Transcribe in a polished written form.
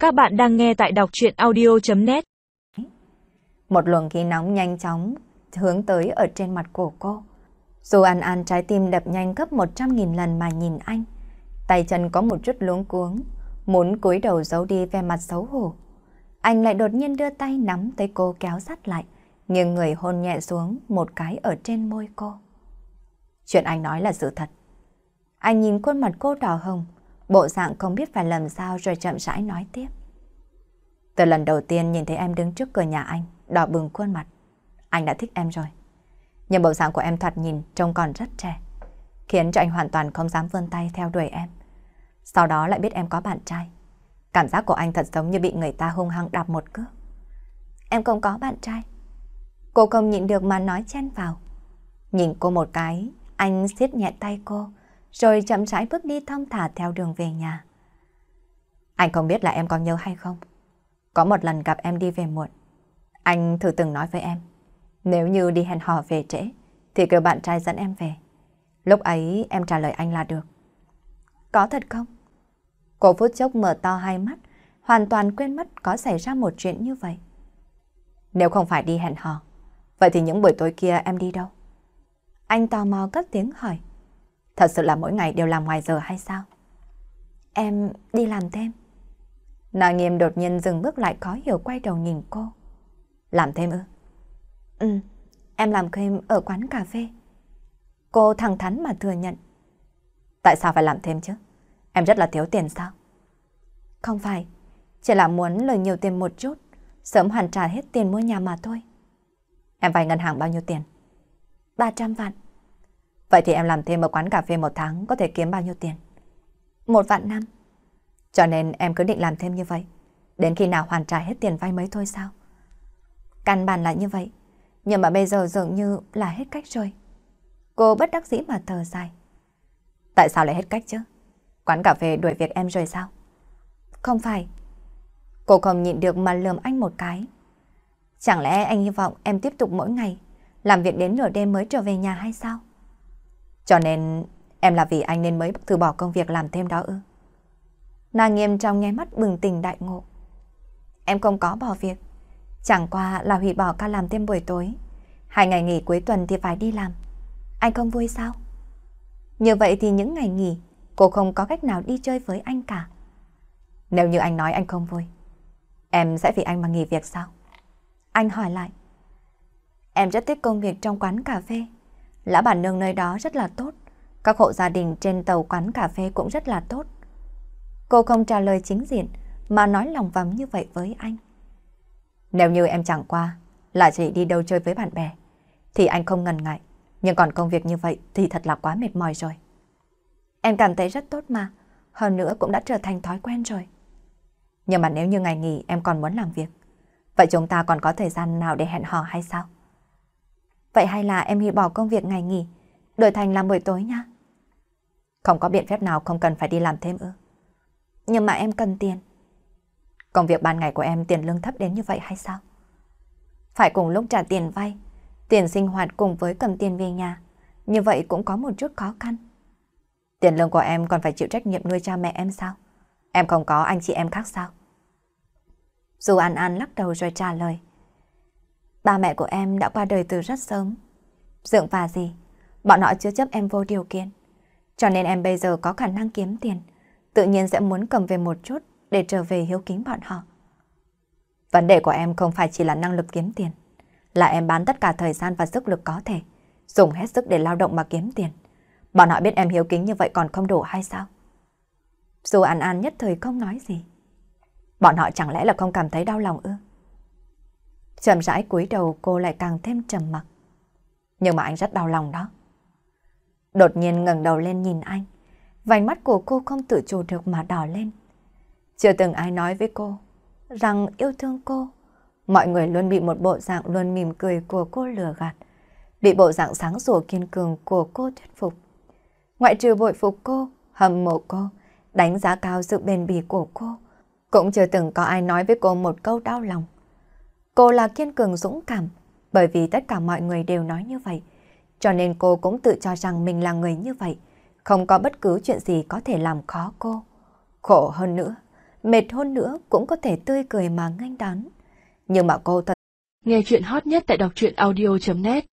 Các bạn đang nghe tại đọc truyện audio.net. Một luồng khí nóng nhanh chóng hướng tới ở trên mặt của cô. Dù An trái tim đập nhanh gấp 100.000 lần mà nhìn anh. Tay chân có một chút luống cuống, muốn cúi đầu giấu đi vẻ mặt xấu hổ. Anh lại đột nhiên đưa tay nắm tay cô kéo sát lại, nghiêng người hôn nhẹ xuống một cái ở trên môi cô. Chuyện anh nói là sự thật. Anh nhìn khuôn mặt cô đỏ hồng, bộ dạng không biết phải làm sao rồi chậm rãi nói tiếp. Từ lần đầu tiên nhìn thấy em đứng trước cửa nhà anh, đỏ bừng khuôn mặt, anh đã thích em rồi. Nhưng bộ dạng của em thoạt nhìn trông còn rất trẻ, khiến cho anh hoàn toàn không dám vươn tay theo đuổi em. Sau đó lại biết em có bạn trai. Cảm giác của anh thật giống như bị người ta hung hăng đạp một cước. Em không có bạn trai. Cô không nhịn được mà nói chen vào. Nhìn cô một cái, anh siết nhẹ tay cô, rồi chậm rãi bước đi thong thả theo đường về nhà. Anh không biết là em có nhớ hay không. Có một lần gặp em đi về muộn, anh thử từng nói với em, nếu như đi hẹn hò về trễ, thì kêu bạn trai dẫn em về. Lúc ấy em trả lời anh là được. Có thật không? Cô phút chốc mở to hai mắt, hoàn toàn quên mất có xảy ra một chuyện như vậy. Nếu không phải đi hẹn hò, vậy thì những buổi tối kia em đi đâu? Anh tò mò cất tiếng hỏi. Thật sự là mỗi ngày đều làm ngoài giờ hay sao? Em đi làm thêm. Nàng Nghiêm đột nhiên dừng bước lại khó hiểu quay đầu nhìn cô. Làm thêm ư? Ừ, em làm thêm ở quán cà phê. Cô thẳng thắn mà thừa nhận. Tại sao phải làm thêm chứ? Em rất là thiếu tiền sao? Không phải, chỉ là muốn lời nhiều tiền một chút, sớm hoàn trả hết tiền mua nhà mà thôi. Em vay ngân hàng bao nhiêu tiền? 300 vạn. Vậy thì em làm thêm ở quán cà phê một tháng có thể kiếm bao nhiêu tiền? 1 vạn năm. Cho nên em cứ định làm thêm như vậy, đến khi nào hoàn trả hết tiền vay mới thôi sao? Căn bản là như vậy, nhưng mà bây giờ dường như là hết cách rồi. Cô bất đắc dĩ mà thở dài. Tại sao lại hết cách chứ? Quán cà phê đuổi việc em rồi sao? Không phải. Cô không nhịn được mà lườm anh một cái. Chẳng lẽ anh hy vọng em tiếp tục mỗi ngày làm việc đến nửa đêm mới trở về nhà hay sao? Cho nên em là vì anh nên mới từ bỏ công việc làm thêm đó ư? Nàng Nghiêm trong nháy mắt bừng tỉnh đại ngộ. Em không có bỏ việc, chẳng qua là hủy bỏ ca làm thêm buổi tối. 2 ngày nghỉ cuối tuần thì phải đi làm. Anh không vui sao? Như vậy thì những ngày nghỉ cô không có cách nào đi chơi với anh cả. Nếu như anh nói anh không vui, em sẽ vì anh mà nghỉ việc sao? Anh hỏi lại. Em rất thích công việc trong quán cà phê. Lão bản nương nơi đó rất là tốt. Các hộ gia đình trên tàu quán cà phê cũng rất là tốt. Cô không trả lời chính diện mà nói lòng vòng như vậy với anh. Nếu như em chẳng qua là chỉ đi đâu chơi với bạn bè thì anh không ngần ngại. Nhưng còn công việc như vậy thì thật là quá mệt mỏi rồi. Em cảm thấy rất tốt mà. Hơn nữa cũng đã trở thành thói quen rồi. Nhưng mà nếu như ngày nghỉ em còn muốn làm việc, vậy chúng ta còn có thời gian nào để hẹn hò hay sao? Vậy hay là em hủy bỏ công việc ngày nghỉ, đổi thành làm buổi tối nha? Không có biện pháp nào không cần phải đi làm thêm ư? Nhưng mà em cần tiền. Công việc ban ngày của em tiền lương thấp đến như vậy hay sao? Phải cùng lúc trả tiền vay, tiền sinh hoạt cùng với cầm tiền về nhà, như vậy cũng có một chút khó khăn. Tiền lương của em còn phải chịu trách nhiệm nuôi cha mẹ em sao? Em không có anh chị em khác sao? Dù An lắc đầu rồi trả lời. Ba mẹ của em đã qua đời từ rất sớm. Dượng và dì, bọn họ chứa chấp em vô điều kiện. Cho nên em bây giờ có khả năng kiếm tiền, tự nhiên sẽ muốn cầm về một chút để trở về hiếu kính bọn họ. Vấn đề của em không phải chỉ là năng lực kiếm tiền, là em bán tất cả thời gian và sức lực có thể, dùng hết sức để lao động mà kiếm tiền. Bọn họ biết em hiếu kính như vậy còn không đủ hay sao? Dù An nhất thời không nói gì. Bọn họ chẳng lẽ là không cảm thấy đau lòng ư? Chậm rãi cúi đầu cô lại càng thêm trầm mặc. Nhưng mà anh rất đau lòng đó. Đột nhiên ngẩng đầu lên nhìn anh, vành mắt của cô không tự chủ được mà đỏ lên. Chưa từng ai nói với cô rằng yêu thương cô. Mọi người luôn bị một bộ dạng luôn mỉm cười của cô lừa gạt, bị bộ dạng sáng sủa kiên cường của cô thuyết phục. Ngoại trừ bội phục cô, hâm mộ cô, đánh giá cao sự bền bỉ của cô, cũng chưa từng có ai nói với cô một câu đau lòng. Cô là kiên cường dũng cảm, bởi vì tất cả mọi người đều nói như vậy, cho nên cô cũng tự cho rằng mình là người như vậy, không có bất cứ chuyện gì có thể làm khó cô. Khổ hơn nữa mệt hơn nữa cũng có thể tươi cười mà nghênh đón. Nhưng mà cô thật. Nghe chuyện hot nhất tại đọc truyện audio.net